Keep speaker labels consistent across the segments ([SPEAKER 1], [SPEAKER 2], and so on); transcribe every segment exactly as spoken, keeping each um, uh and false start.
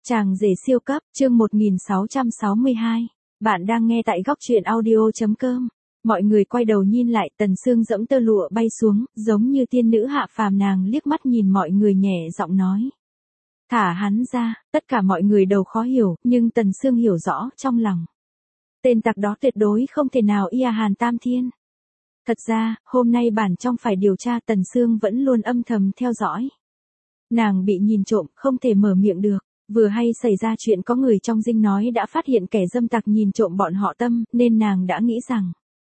[SPEAKER 1] Chàng rể siêu cấp, chương một nghìn sáu trăm sáu mươi hai. Bạn đang nghe tại góc truyện audio.com. Mọi người quay đầu nhìn lại, Tần Sương dẫm tơ lụa bay xuống, giống như tiên nữ hạ phàm, nàng liếc mắt nhìn mọi người nhẹ giọng nói. Thả hắn ra. Tất cả mọi người đầu khó hiểu, nhưng Tần Sương hiểu rõ trong lòng. Tên tặc đó tuyệt đối không thể nào ia Hàn Tam Thiên. Thật ra, hôm nay bản trong phải điều tra, Tần Sương vẫn luôn âm thầm theo dõi. Nàng bị nhìn trộm, không thể mở miệng được. Vừa hay xảy ra chuyện có người trong dinh nói đã phát hiện kẻ dâm tặc nhìn trộm bọn họ Tâm, nên nàng đã nghĩ rằng,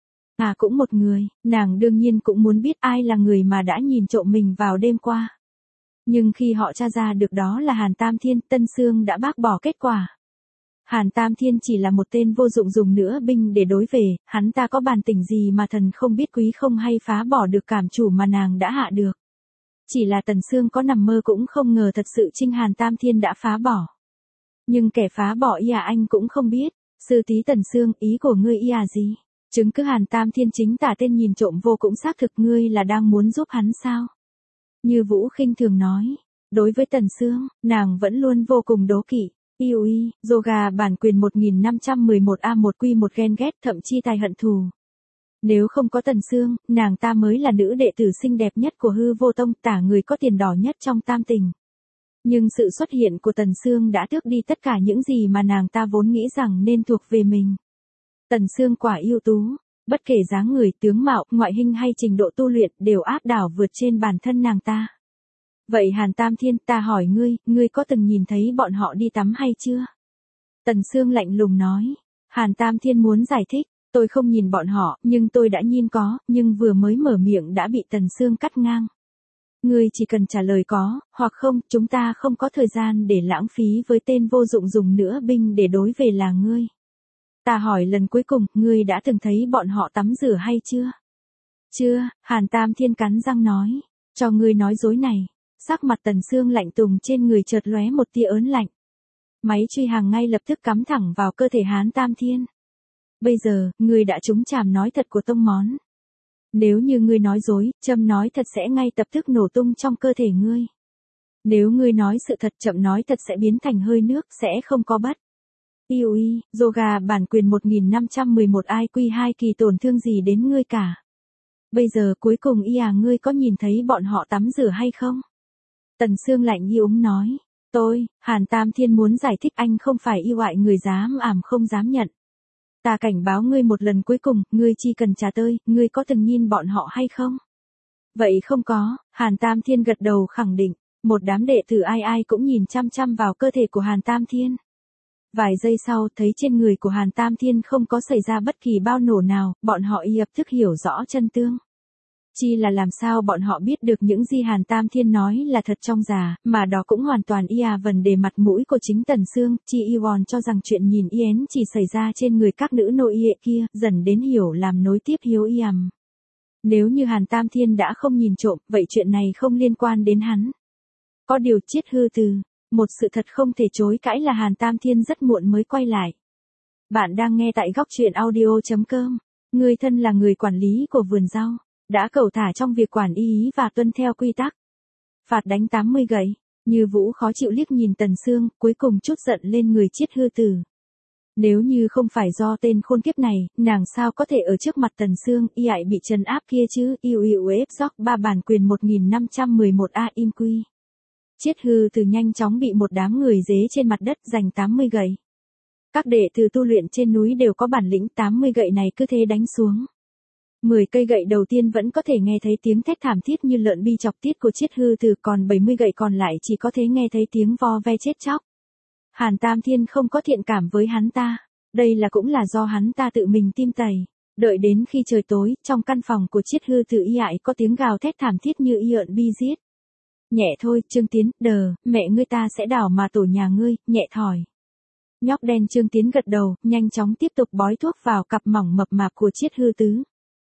[SPEAKER 1] à cũng một người, nàng đương nhiên cũng muốn biết ai là người mà đã nhìn trộm mình vào đêm qua. Nhưng khi họ tra ra được đó là Hàn Tam Thiên, Tần Sương đã bác bỏ kết quả. Hàn Tam Thiên chỉ là một tên vô dụng dùng nữa binh để đối về, hắn ta có bản lĩnh gì mà thần không biết quý không hay phá bỏ được cảm chủ mà nàng đã hạ được. Chỉ là Tần Sương có nằm mơ cũng không ngờ thật sự chính Hàn Tam Thiên đã phá bỏ. Nhưng kẻ phá bỏ ia anh cũng không biết. Sư tí Tần Sương, ý của ngươi ia gì? Chứng cứ Hàn Tam Thiên chính tả tên nhìn trộm vô cũng xác thực, ngươi là đang muốn giúp hắn sao? Như Vũ khinh thường nói. Đối với Tần Sương, nàng vẫn luôn vô cùng đố kỵ. Yêu y, yoga bản quyền một nghìn năm trăm mười một A một Q một ghen ghét, thậm chi tài hận thù. Nếu không có Tần Sương, nàng ta mới là nữ đệ tử xinh đẹp nhất của Hư Vô Tông, tả người có tiền đỏ nhất trong tam tình. Nhưng sự xuất hiện của Tần Sương đã tước đi tất cả những gì mà nàng ta vốn nghĩ rằng nên thuộc về mình. Tần Sương quả ưu tú, bất kể dáng người, tướng mạo, ngoại hình hay trình độ tu luyện đều áp đảo vượt trên bản thân nàng ta. Vậy Hàn Tam Thiên, ta hỏi ngươi, ngươi có từng nhìn thấy bọn họ đi tắm hay chưa? Tần Sương lạnh lùng nói. Hàn Tam Thiên muốn giải thích. Tôi không nhìn bọn họ, nhưng tôi đã nhìn có, nhưng vừa mới mở miệng đã bị Tần Sương cắt ngang. Ngươi chỉ cần trả lời có, hoặc không, chúng ta không có thời gian để lãng phí với tên vô dụng dùng nữa binh để đối về là ngươi. Ta hỏi lần cuối cùng, ngươi đã từng thấy bọn họ tắm rửa hay chưa? Chưa, Hàn Tam Thiên cắn răng nói. Cho ngươi nói dối này. Sắc mặt Tần Sương lạnh tùng, trên người chợt lóe một tia ớn lạnh. Máy truy hàng ngay lập tức cắm thẳng vào cơ thể Hàn Tam Thiên. Bây giờ, ngươi đã trúng chàm nói thật của tông món. Nếu như ngươi nói dối, châm nói thật sẽ ngay lập tức nổ tung trong cơ thể ngươi. Nếu ngươi nói sự thật, chậm nói thật sẽ biến thành hơi nước, sẽ không có bất. Yêu y, yoga bản quyền một nghìn năm trăm mười một I Q hai kỳ tổn thương gì đến ngươi cả. Bây giờ cuối cùng y à, ngươi có nhìn thấy bọn họ tắm rửa hay không? Tần Sương lạnh như úng nói. Tôi, Hàn Tam Thiên muốn giải thích, anh không phải yêu hại người dám ảm không dám nhận. Ta cảnh báo ngươi một lần cuối cùng, ngươi chỉ cần trả tơi, ngươi có từng nhìn bọn họ hay không? Vậy không có, Hàn Tam Thiên gật đầu khẳng định, một đám đệ tử ai ai cũng nhìn chăm chăm vào cơ thể của Hàn Tam Thiên. Vài giây sau, thấy trên người của Hàn Tam Thiên không có xảy ra bất kỳ bao nổ nào, bọn họ lập tức hiểu rõ chân tương. Chi là làm sao bọn họ biết được những gì Hàn Tam Thiên nói là thật trong giả, mà đó cũng hoàn toàn ia vấn đề mặt mũi của chính Tần Sương. Chi Iwon cho rằng chuyện nhìn yến chỉ xảy ra trên người các nữ nội y kia, dần đến hiểu làm nối tiếp hiếu yam. Nếu như Hàn Tam Thiên đã không nhìn trộm, vậy chuyện này không liên quan đến hắn. Có điều Triết Hư Từ, một sự thật không thể chối cãi là Hàn Tam Thiên rất muộn mới quay lại. Bạn đang nghe tại góc truyện audio.com. Người thân là người quản lý của vườn rau, đã cẩu thả trong việc quản y và tuân theo quy tắc. Phạt đánh tám mươi gậy. Như Vũ khó chịu liếc nhìn Tần Sương, cuối cùng chút giận lên người Triết Hư Tử. Nếu như không phải do tên khôn kiếp này, nàng sao có thể ở trước mặt Tần Sương y ại bị trấn áp kia chứ? Yêu yêu ép dóc ba bản quyền một nghìn năm trăm mười một A in quy. Triết Hư Tử nhanh chóng bị một đám người dế trên mặt đất giành tám mươi gậy. Các đệ tử tu luyện trên núi đều có bản lĩnh, tám mươi gậy này cứ thế đánh xuống. mười cây gậy đầu tiên vẫn có thể nghe thấy tiếng thét thảm thiết như lợn bi chọc tiết của Triết Hư Tử, còn bảy mươi gậy còn lại chỉ có thể nghe thấy tiếng vo ve chết chóc. Hàn Tam Thiên không có thiện cảm với hắn ta, đây là cũng là do hắn ta tự mình tim tày. Đợi đến khi trời tối, trong căn phòng của Triết Hư Tử y ại có tiếng gào thét thảm thiết như lợn bi giết. Nhẹ thôi, Trương Tiến, đờ, mẹ ngươi ta sẽ đảo mà tổ nhà ngươi, nhẹ thỏi. Nhóc đen Trương Tiến gật đầu, nhanh chóng tiếp tục bói thuốc vào cặp mỏng mập mạp của Triết Hư Tứ.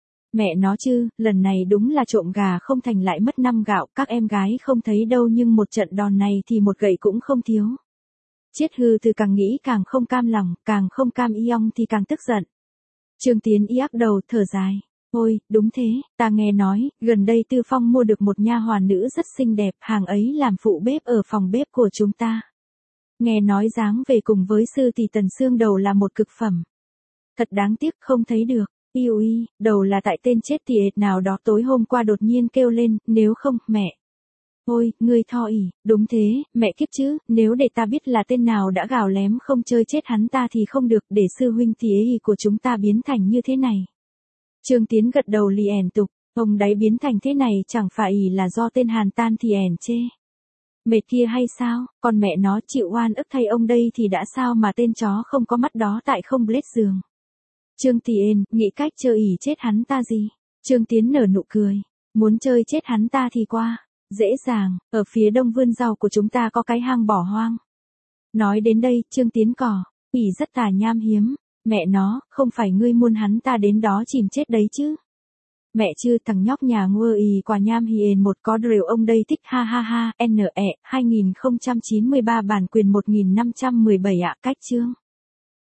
[SPEAKER 1] Mẹ nó chứ, lần này đúng là trộm gà không thành lại mất năm gạo, các em gái không thấy đâu nhưng một trận đòn này thì một gậy cũng không thiếu. Triết Hư Từ càng nghĩ càng không cam lòng, càng không cam y ong thì càng tức giận. Trương Tiến y áp đầu, thở dài. Ôi, đúng thế, ta nghe nói, gần đây Tư Phong mua được một nha hoàn nữ rất xinh đẹp, hàng ấy làm phụ bếp ở phòng bếp của chúng ta. Nghe nói dáng về cùng với sư tỷ Tần Sương đầu là một cực phẩm. Thật đáng tiếc không thấy được. Yêu y, đầu là tại tên chết tiệt nào đó tối hôm qua đột nhiên kêu lên, nếu không, mẹ. Ôi, ngươi tho ỉ, đúng thế, mẹ kiếp chứ, nếu để ta biết là tên nào đã gào lém không chơi chết hắn ta thì không được, để sư huynh thì ý của chúng ta biến thành như thế này. Trương Tiến gật đầu lì ẻn tục, ông đấy biến thành thế này chẳng phải ỉ là do tên Hàn Tan thì ẻn chê. Mệt kia hay sao, còn mẹ nó chịu oan ức thay ông đây thì đã sao mà tên chó không có mắt đó tại không blết giường. Trương Tiến, nghĩ cách chơi ỉ chết hắn ta gì? Trương Tiến nở nụ cười, muốn chơi chết hắn ta thì qua. Dễ dàng, ở phía đông vườn rau của chúng ta có cái hang bỏ hoang. Nói đến đây, Trương Tiến cỏ, ỉ rất tà nham hiếm, mẹ nó, không phải ngươi muốn hắn ta đến đó chìm chết đấy chứ. Mẹ chứ, thằng nhóc nhà ngua ì quả nham hiền một có rều ông đây thích ha ha ha, N E, hai nghìn không trăm chín mươi ba bản quyền một nghìn năm trăm mười bảy ạ, cách chương.